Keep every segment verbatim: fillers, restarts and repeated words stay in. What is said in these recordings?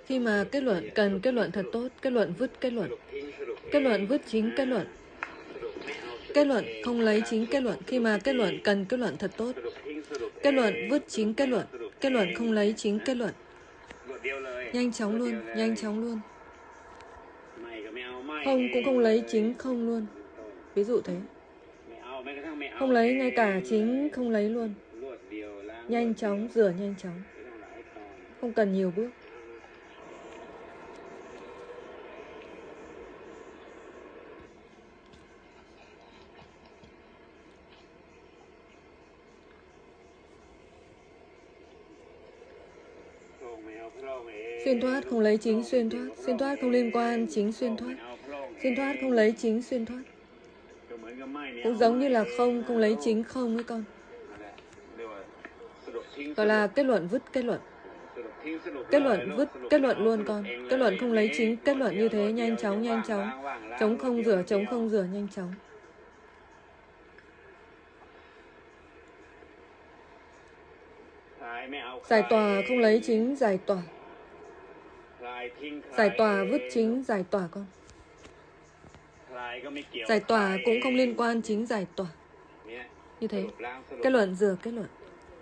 Khi mà kết luận cần kết luận thật tốt, kết luận vứt kết luận. Kết luận vứt chính kết luận. Kết luận không lấy chính kết luận. Khi mà kết luận cần kết luận thật tốt. Kết luận vứt chính kết luận. Kết luận không lấy chính kết luận. Nhanh chóng luôn, nhanh chóng luôn. Không cũng không lấy chính không luôn. Ví dụ thế. Không lấy ngay cả chính không lấy luôn. Nhanh chóng, rửa nhanh chóng. Không cần nhiều bước. Xuyên thoát không lấy chính xuyên thoát. Xuyên thoát không liên quan chính xuyên thoát. Xuyên thoát không lấy chính xuyên thoát. Cũng giống như là không, không lấy chính không ấy con. Gọi là kết luận vứt kết luận. Kết luận vứt kết luận luôn con. Kết luận không lấy chính kết luận như thế. Nhanh chóng, nhanh chóng. Chống không rửa, chống không rửa, nhanh chóng. Giải tỏa không lấy chính giải tỏa. Giải tỏa vứt chính giải tỏa con. Giải tỏa cũng không liên quan chính giải tỏa. Như thế. Kết luận rửa kết luận.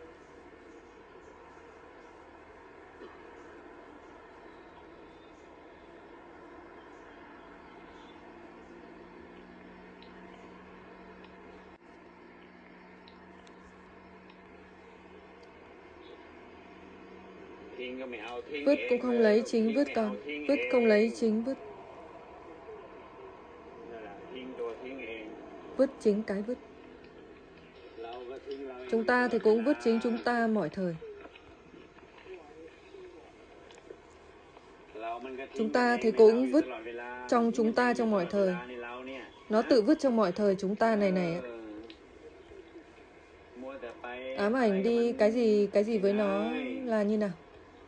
Vứt cũng không lấy chính vứt con. Vứt không lấy chính vứt. Vứt chính cái vứt. Chúng ta thì cũng vứt chính chúng ta mọi thời. Chúng ta thì cũng vứt trong chúng ta trong mọi thời. Nó tự vứt trong mọi thời chúng ta này này. Ám ảnh đi cái gì cái gì với nó là như nào?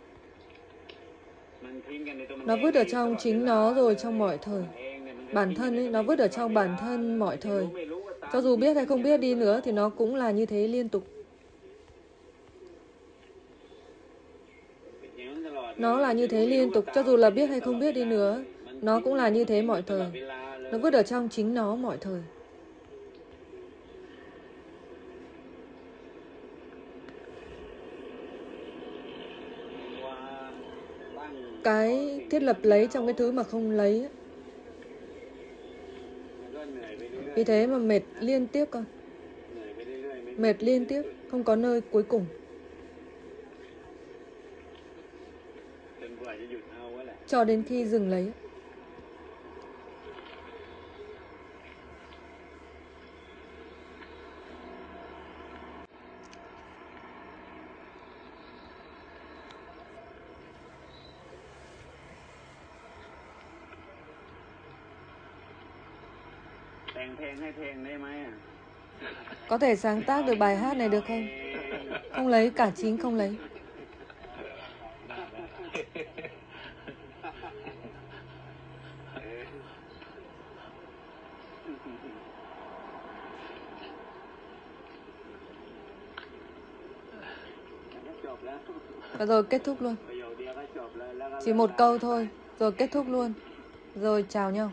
Nó vứt ở trong chính nó rồi trong mọi thời. Bản thân ấy, nó vứt ở trong bản thân mọi thời. Cho dù biết hay không biết đi nữa thì nó cũng là như thế liên tục. Nó là như thế liên tục. Cho dù là biết hay không biết đi nữa, nó cũng là như thế mọi thời. Nó vứt ở trong chính nó mọi thời. Cái thiết lập lấy trong cái thứ mà không lấy. Vì thế mà mệt liên tiếp con. Mệt liên tiếp, không có nơi cuối cùng. Cho đến khi dừng lấy. Có thể sáng tác được bài hát này được không? Không lấy cả chính không lấy. Và rồi kết thúc luôn. Chỉ một câu thôi, rồi kết thúc luôn. Rồi chào nhau.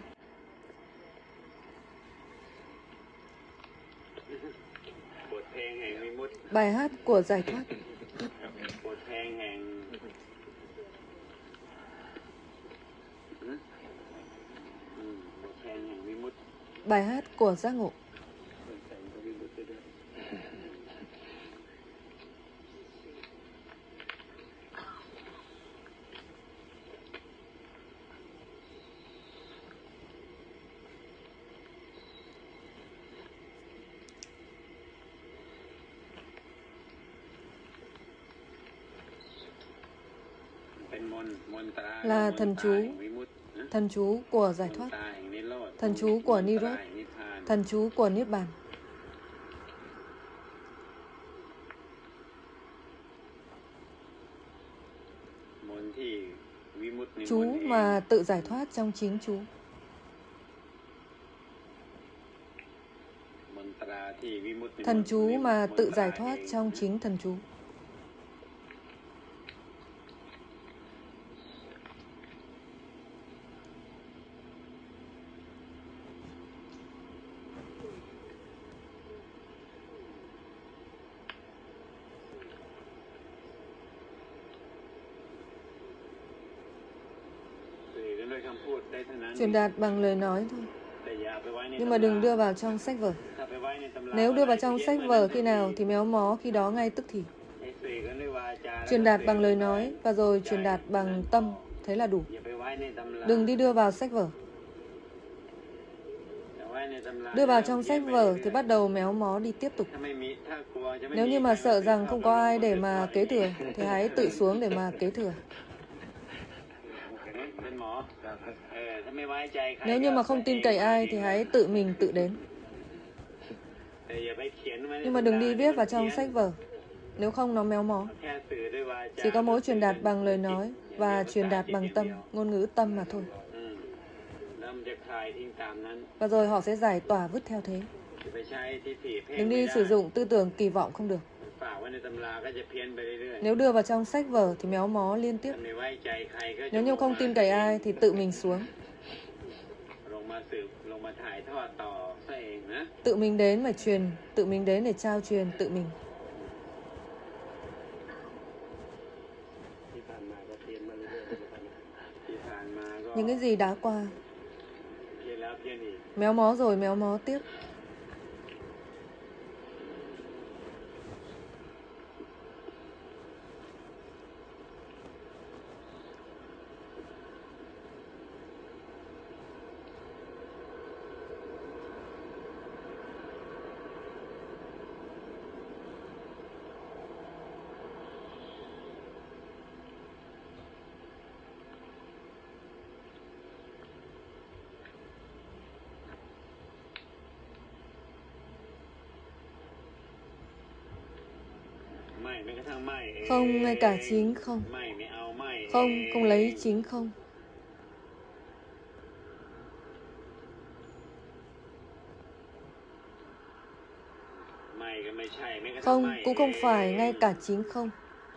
Bài hát của giải thoát. Bài hát của giác ngộ. Là thần chú. Thần chú của giải thoát. Thần chú của Nirodha. Thần chú của Niết Bàn. Chú mà tự giải thoát trong chính chú. Thần chú mà tự giải thoát trong chính thần chú. Truyền đạt bằng lời nói thôi. Nhưng mà đừng đưa vào trong sách vở. Nếu đưa vào trong sách vở khi nào thì méo mó khi đó ngay tức thì. Truyền đạt bằng lời nói và rồi truyền đạt bằng tâm, thế là đủ. Đừng đi đưa vào sách vở. Đưa vào trong sách vở thì bắt đầu méo mó đi tiếp tục. Nếu như mà sợ rằng không có ai để mà kế thừa thì hãy tự xuống để mà kế thừa. Nếu như mà không tin cậy ai thì hãy tự mình tự đến. Nhưng mà đừng đi viết vào trong sách vở. Nếu không nó méo mó. Chỉ có mỗi truyền đạt bằng lời nói và truyền đạt bằng tâm, ngôn ngữ tâm mà thôi. Và rồi họ sẽ giải tỏa vứt theo thế. Đừng đi sử dụng tư tưởng kỳ vọng không được. Nếu đưa vào trong sách vở thì méo mó liên tiếp. Nếu như không tin cậy ai thì tự mình xuống. Tự mình đến mà truyền, tự mình đến để trao truyền tự mình. Những cái gì đã qua, méo mó rồi méo mó tiếp. Không, ngay cả chính không. Không, không lấy chính không. Không, cũng không phải ngay cả chính không.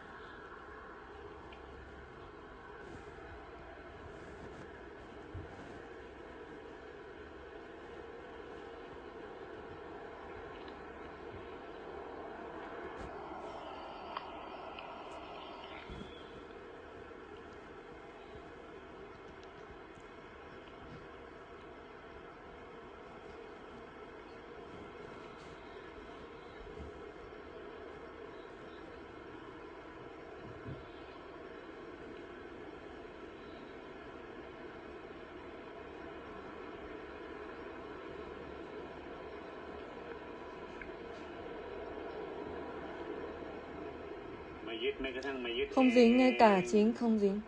Không dính, ngay cả chính không dính.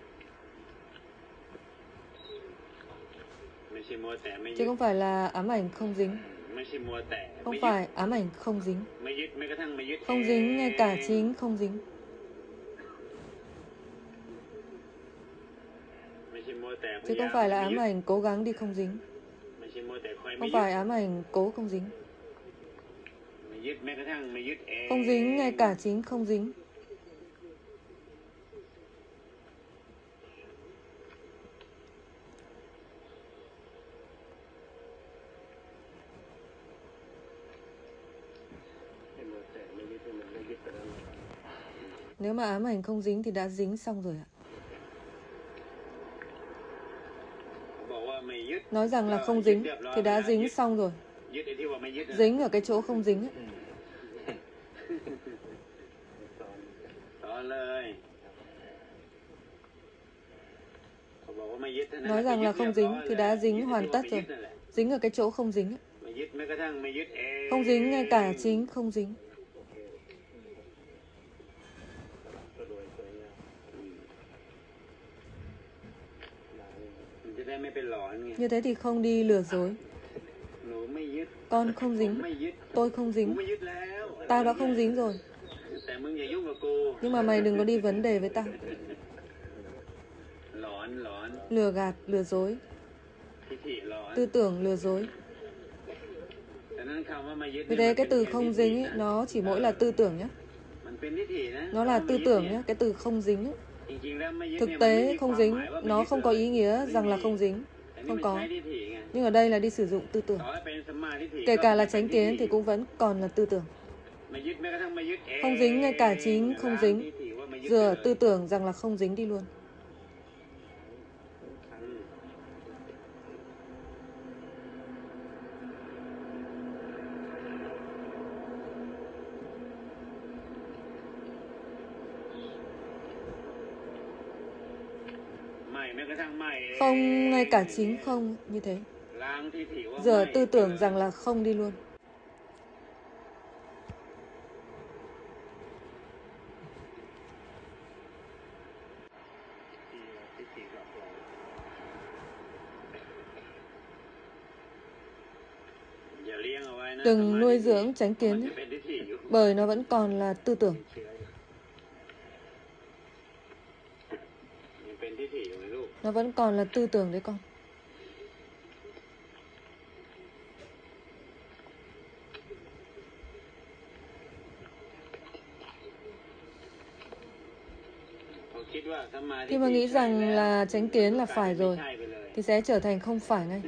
Chứ không phải là ám ảnh không dính. Không phải ám ảnh không dính. Không dính, ngay cả chính không dính. Chứ không phải là ám ảnh cố gắng đi không dính. Không phải ám ảnh cố không dính. Không dính, ngay cả chính không dính. Nếu mà ám ảnh không dính thì đã dính xong rồi ạ. Nói rằng là không dính thì đã dính xong rồi. Dính ở cái chỗ không dính ấy. Nói rằng là không dính thì đã dính hoàn tất rồi. Dính ở cái chỗ không dính ấy. Không dính, ngay cả chính không dính. Như thế thì không đi lừa dối. Con không dính, tôi không dính, tao đã không dính rồi. Nhưng mà mày đừng có đi vấn đề với tao. Lừa gạt, lừa dối. Tư tưởng lừa dối. Vì thế cái từ không dính ấy, nó chỉ mỗi là tư tưởng nhé. Nó là tư tưởng nhé, cái từ không dính ấy. Thực tế không dính, nó không có ý nghĩa rằng là không dính. Không có. Nhưng ở đây là đi sử dụng tư tưởng. Kể cả là chánh kiến thì cũng vẫn còn là tư tưởng. Không dính, ngay cả chính không dính. Rửa tư tưởng rằng là không dính đi luôn. Không, ngay cả chính không như thế. Giờ tư tưởng rằng là không đi luôn. Đừng nuôi dưỡng chánh kiến nhé, bởi nó vẫn còn là tư tưởng. Nó vẫn còn là tư tưởng đấy con. Khi mà nghĩ rằng là chánh kiến là phải rồi, thì sẽ trở thành không phải ngay.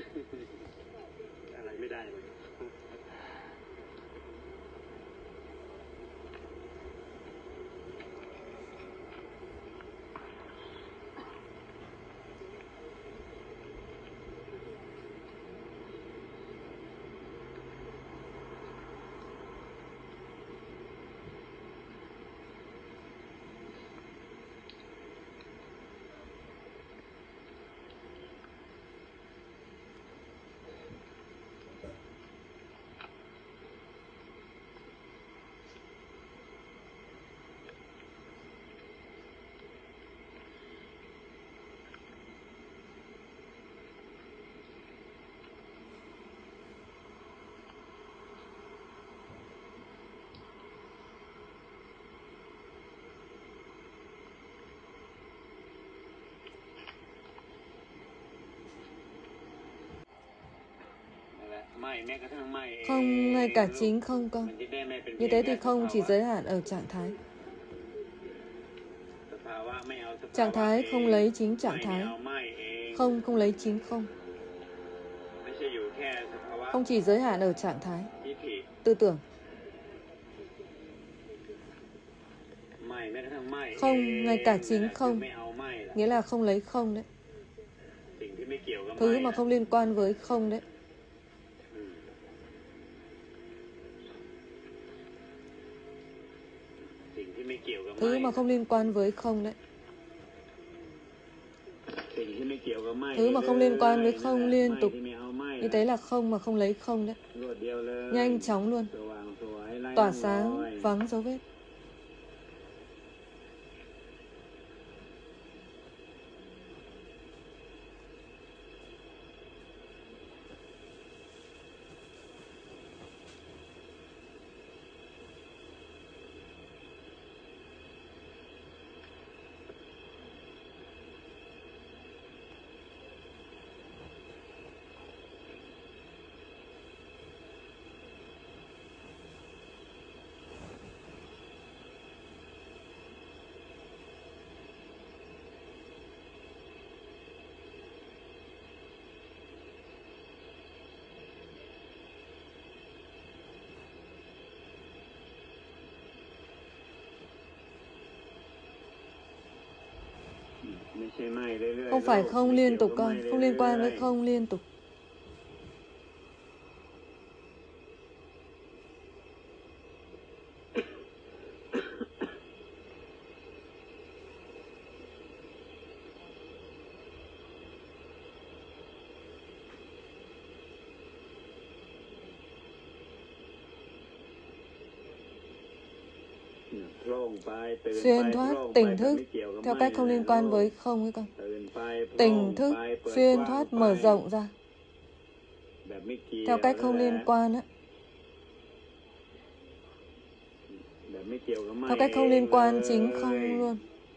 Không, ngay cả chính không con. Như thế thì không chỉ giới hạn ở trạng thái. Trạng thái không lấy chính trạng thái. Không không lấy chính không. Không chỉ giới hạn ở trạng thái, tư tưởng. Không, ngay cả chính không, nghĩa là không lấy không đấy. Thứ mà không liên quan với không đấy. Thứ mà không liên quan với không đấy. Thứ mà không liên quan với không liên tục. Như thế là không mà không lấy không đấy. Nhanh chóng luôn. Tỏa sáng, vắng dấu vết. Không phải không liên tục con, không liên quan với không liên tục. Xuyên thoát tỉnh thức theo cách không liên quan với không ấy con. Tỉnh thức xuyên thoát mở rộng ra theo cách không liên quan á. Theo cách không liên quan chính không luôn.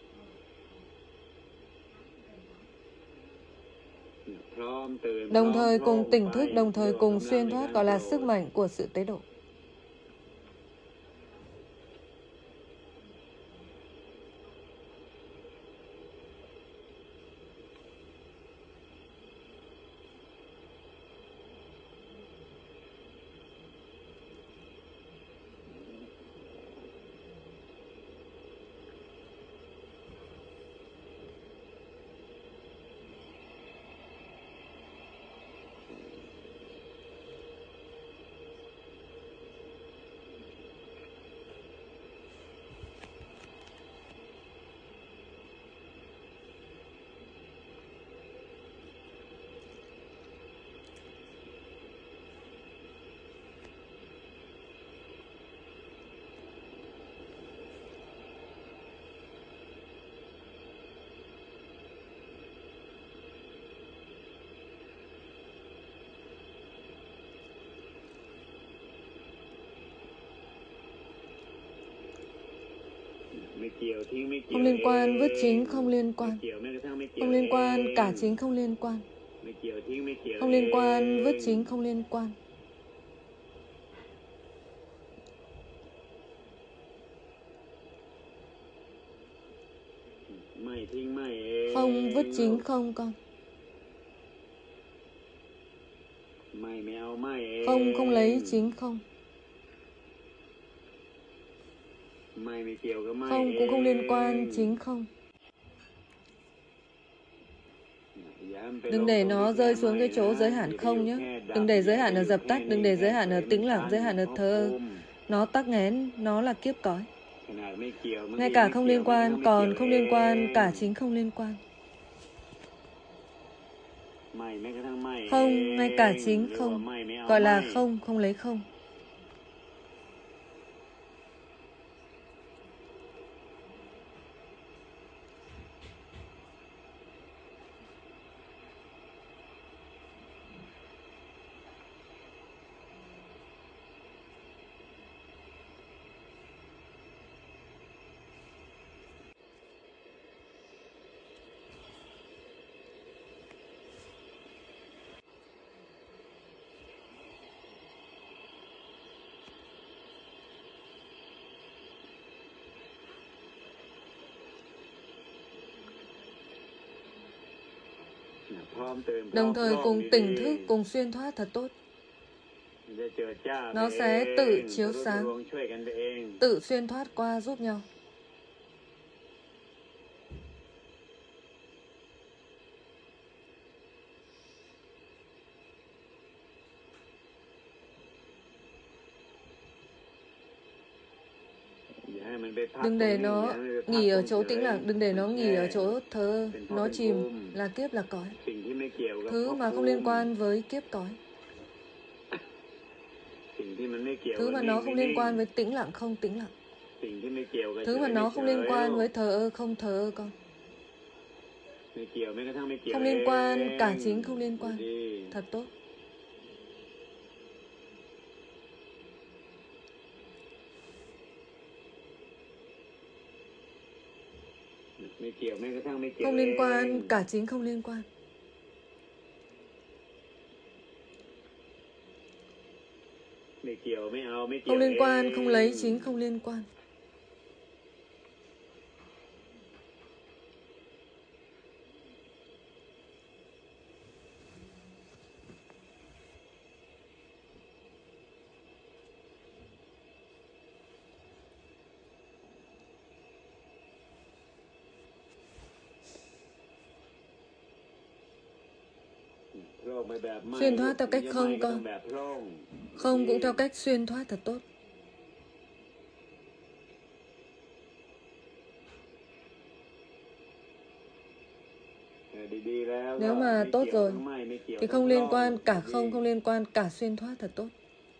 Đồng thời cùng tỉnh thức, đồng thời cùng xuyên thoát, gọi là sức mạnh của sự tế độ. Không liên quan, vứt chính không liên quan. Không liên quan, cả chính không liên quan. Không liên quan, vứt chính không liên quan. Không vứt chính không con. Không không lấy chính không. Không cũng không liên quan chính không. Đừng để nó rơi xuống cái chỗ giới hạn không nhé. Đừng để giới hạn ở dập tắt, đừng để giới hạn ở tĩnh lặng, giới hạn ở thơ. Nó tắc nghẽn, nó là kiếp cõi. Ngay cả không liên quan, còn không liên quan, cả chính không liên quan. Không, ngay cả chính không. Gọi là không, không lấy không. Đồng thời cùng tỉnh thức, cùng xuyên thoát thật tốt. Nó sẽ tự chiếu sáng, tự xuyên thoát qua giúp nhau. Đừng để nó nghỉ ở chỗ tĩnh lặng, đừng để nó nghỉ ở chỗ thơ, nó chìm, là kiếp là cõi. Thứ mà không liên quan với kiếp cõi. Thứ mà nó không liên quan với tĩnh lặng không tĩnh lặng. Thứ mà nó không liên quan với thờ ơ không thờ ơ con. Không liên quan, cả chính không liên quan. Thật tốt. Không liên quan, cả chính không liên quan. Không liên quan, không lấy chính không liên quan. Xuyên thoát theo cách không con. Không cũng theo cách xuyên thoát thật tốt. Nếu mà tốt rồi thì không liên quan, cả không không liên quan, cả xuyên thoát thật tốt.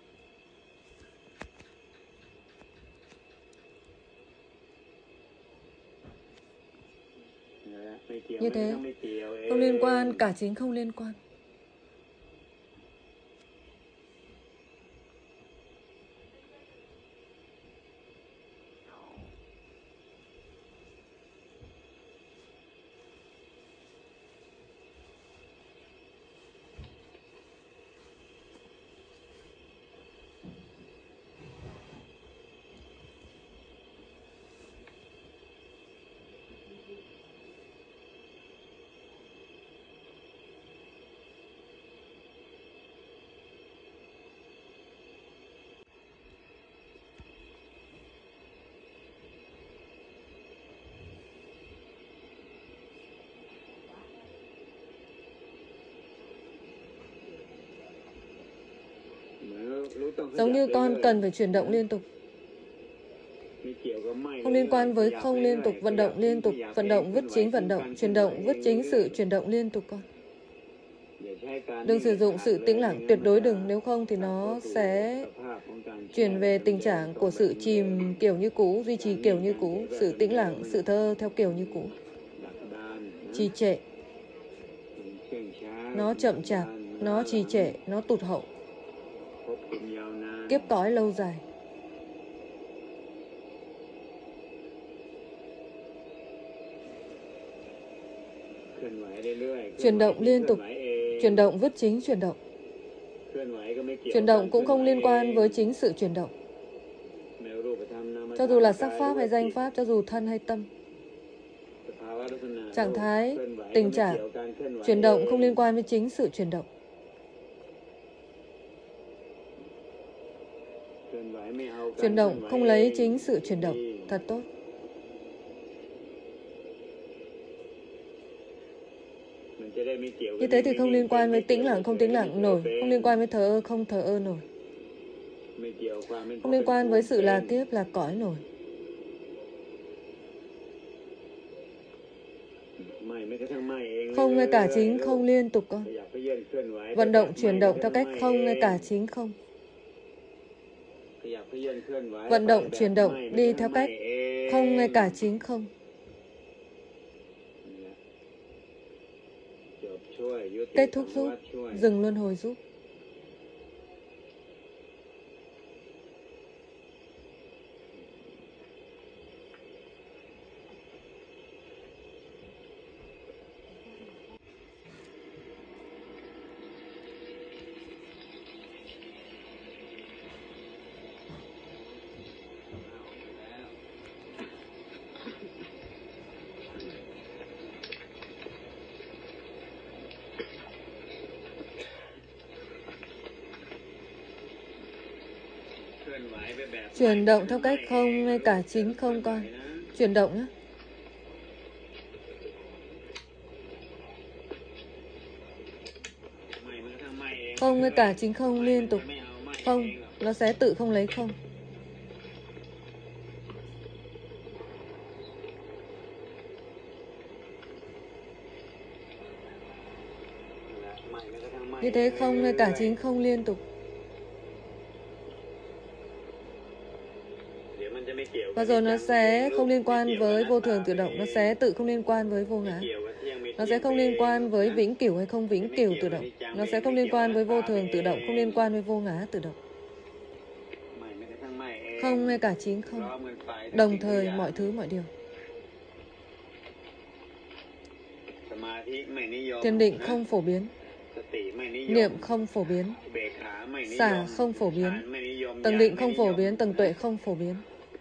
Như thế, không liên quan, cả chính không liên quan. Giống như con cần phải chuyển động liên tục. Không liên quan với không liên tục, vận động liên tục, vận động vứt chính vận động, chuyển động vứt chính sự chuyển động liên tục con. Đừng sử dụng sự tĩnh lặng, tuyệt đối đừng, nếu không thì nó sẽ chuyển về tình trạng của sự chìm kiểu như cũ, duy trì kiểu như cũ, sự tĩnh lặng, sự thơ theo kiểu như cũ. Trì trệ, nó chậm chạp, nó trì trệ, nó tụt hậu. Kiếp cõi lâu dài. Chuyển động liên tục. Chuyển động vứt chính chuyển động. Chuyển động cũng không liên quan với chính sự chuyển động. Cho dù là sắc pháp hay danh pháp, cho dù thân hay tâm. Trạng thái, tình trạng, chuyển động không liên quan với chính sự chuyển động. Chuyển động không lấy chính sự chuyển động. Thật tốt. Như thế thì không liên quan với tĩnh lặng, không tĩnh lặng nổi. Không liên quan với thờ ơ, không thờ ơ nổi. Không liên quan với sự là kiếp, là cõi nổi. Không ngay cả chính không liên tục con. Vận động chuyển động theo cách không ngay cả chính không. Vận động chuyển động đi theo cách không ngay cả chính không. Kết thúc giúp, dừng luân hồi giúp. Chuyển động theo cách không ngay cả chính không con. Chuyển động nhé. Không ngay cả chính không liên tục. Không, nó sẽ tự không lấy không. Như thế không ngay cả chính không liên tục. Và rồi nó sẽ không liên quan với vô thường tự động. Nó sẽ tự không liên quan với vô ngã. Nó sẽ không liên quan với vĩnh cửu hay không vĩnh cửu tự động. Nó sẽ không liên quan với vô thường tự động, không liên quan với vô ngã tự động. Không ngay cả chính không. Đồng thời mọi thứ mọi điều. Thiền định không phổ biến. Niệm không phổ biến. Xả không phổ biến. Tầng định không phổ biến, tầng tuệ không phổ biến.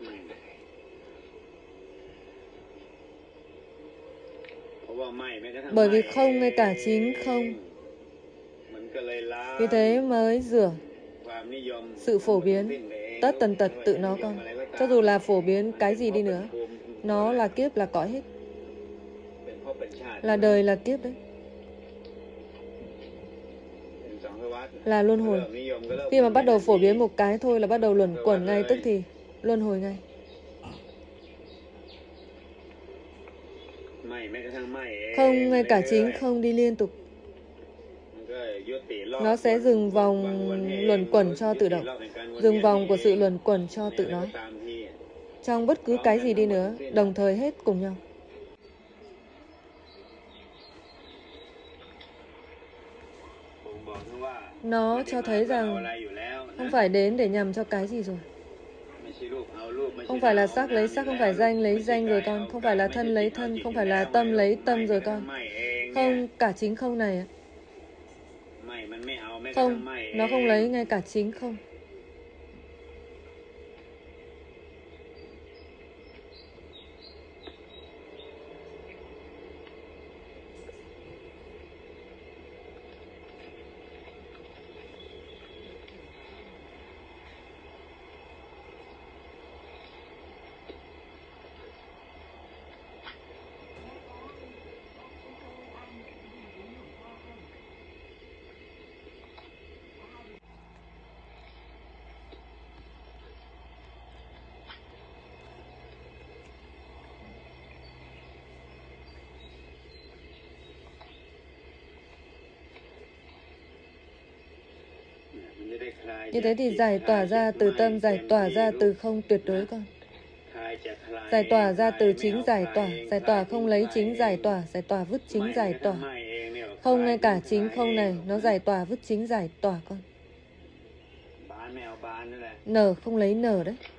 Bởi vì không ngay cả chính không. Vì thế mới rửa sự phổ biến tất tần tật tự nó con. Cho dù là phổ biến cái gì đi nữa, nó là kiếp, là cõi hết. Là đời, là kiếp đấy. Là luân hồi. Khi mà bắt đầu phổ biến một cái thôi là bắt đầu luẩn quẩn ngay, tức thì luân hồi ngay. Không ngay cả chính không đi liên tục. Nó sẽ dừng vòng luẩn quẩn cho tự động. Dừng vòng của sự luẩn quẩn cho tự nói. Trong bất cứ cái gì đi nữa, đồng thời hết cùng nhau. Nó cho thấy rằng không phải đến để nhằm cho cái gì rồi. Không phải là sắc lấy sắc, không phải danh lấy danh rồi con. Không phải là thân lấy thân, không phải là tâm lấy tâm rồi con. Không, cả chính không này. Không, nó không lấy ngay cả chính không. Như thế thì giải tỏa ra từ tâm, giải tỏa ra từ không tuyệt đối con. Giải tỏa ra từ chính giải tỏa, giải tỏa không lấy chính giải tỏa, giải tỏa vứt chính giải tỏa. Không ngay cả chính không này, nó giải tỏa vứt chính giải tỏa con. Nở không lấy nở đấy.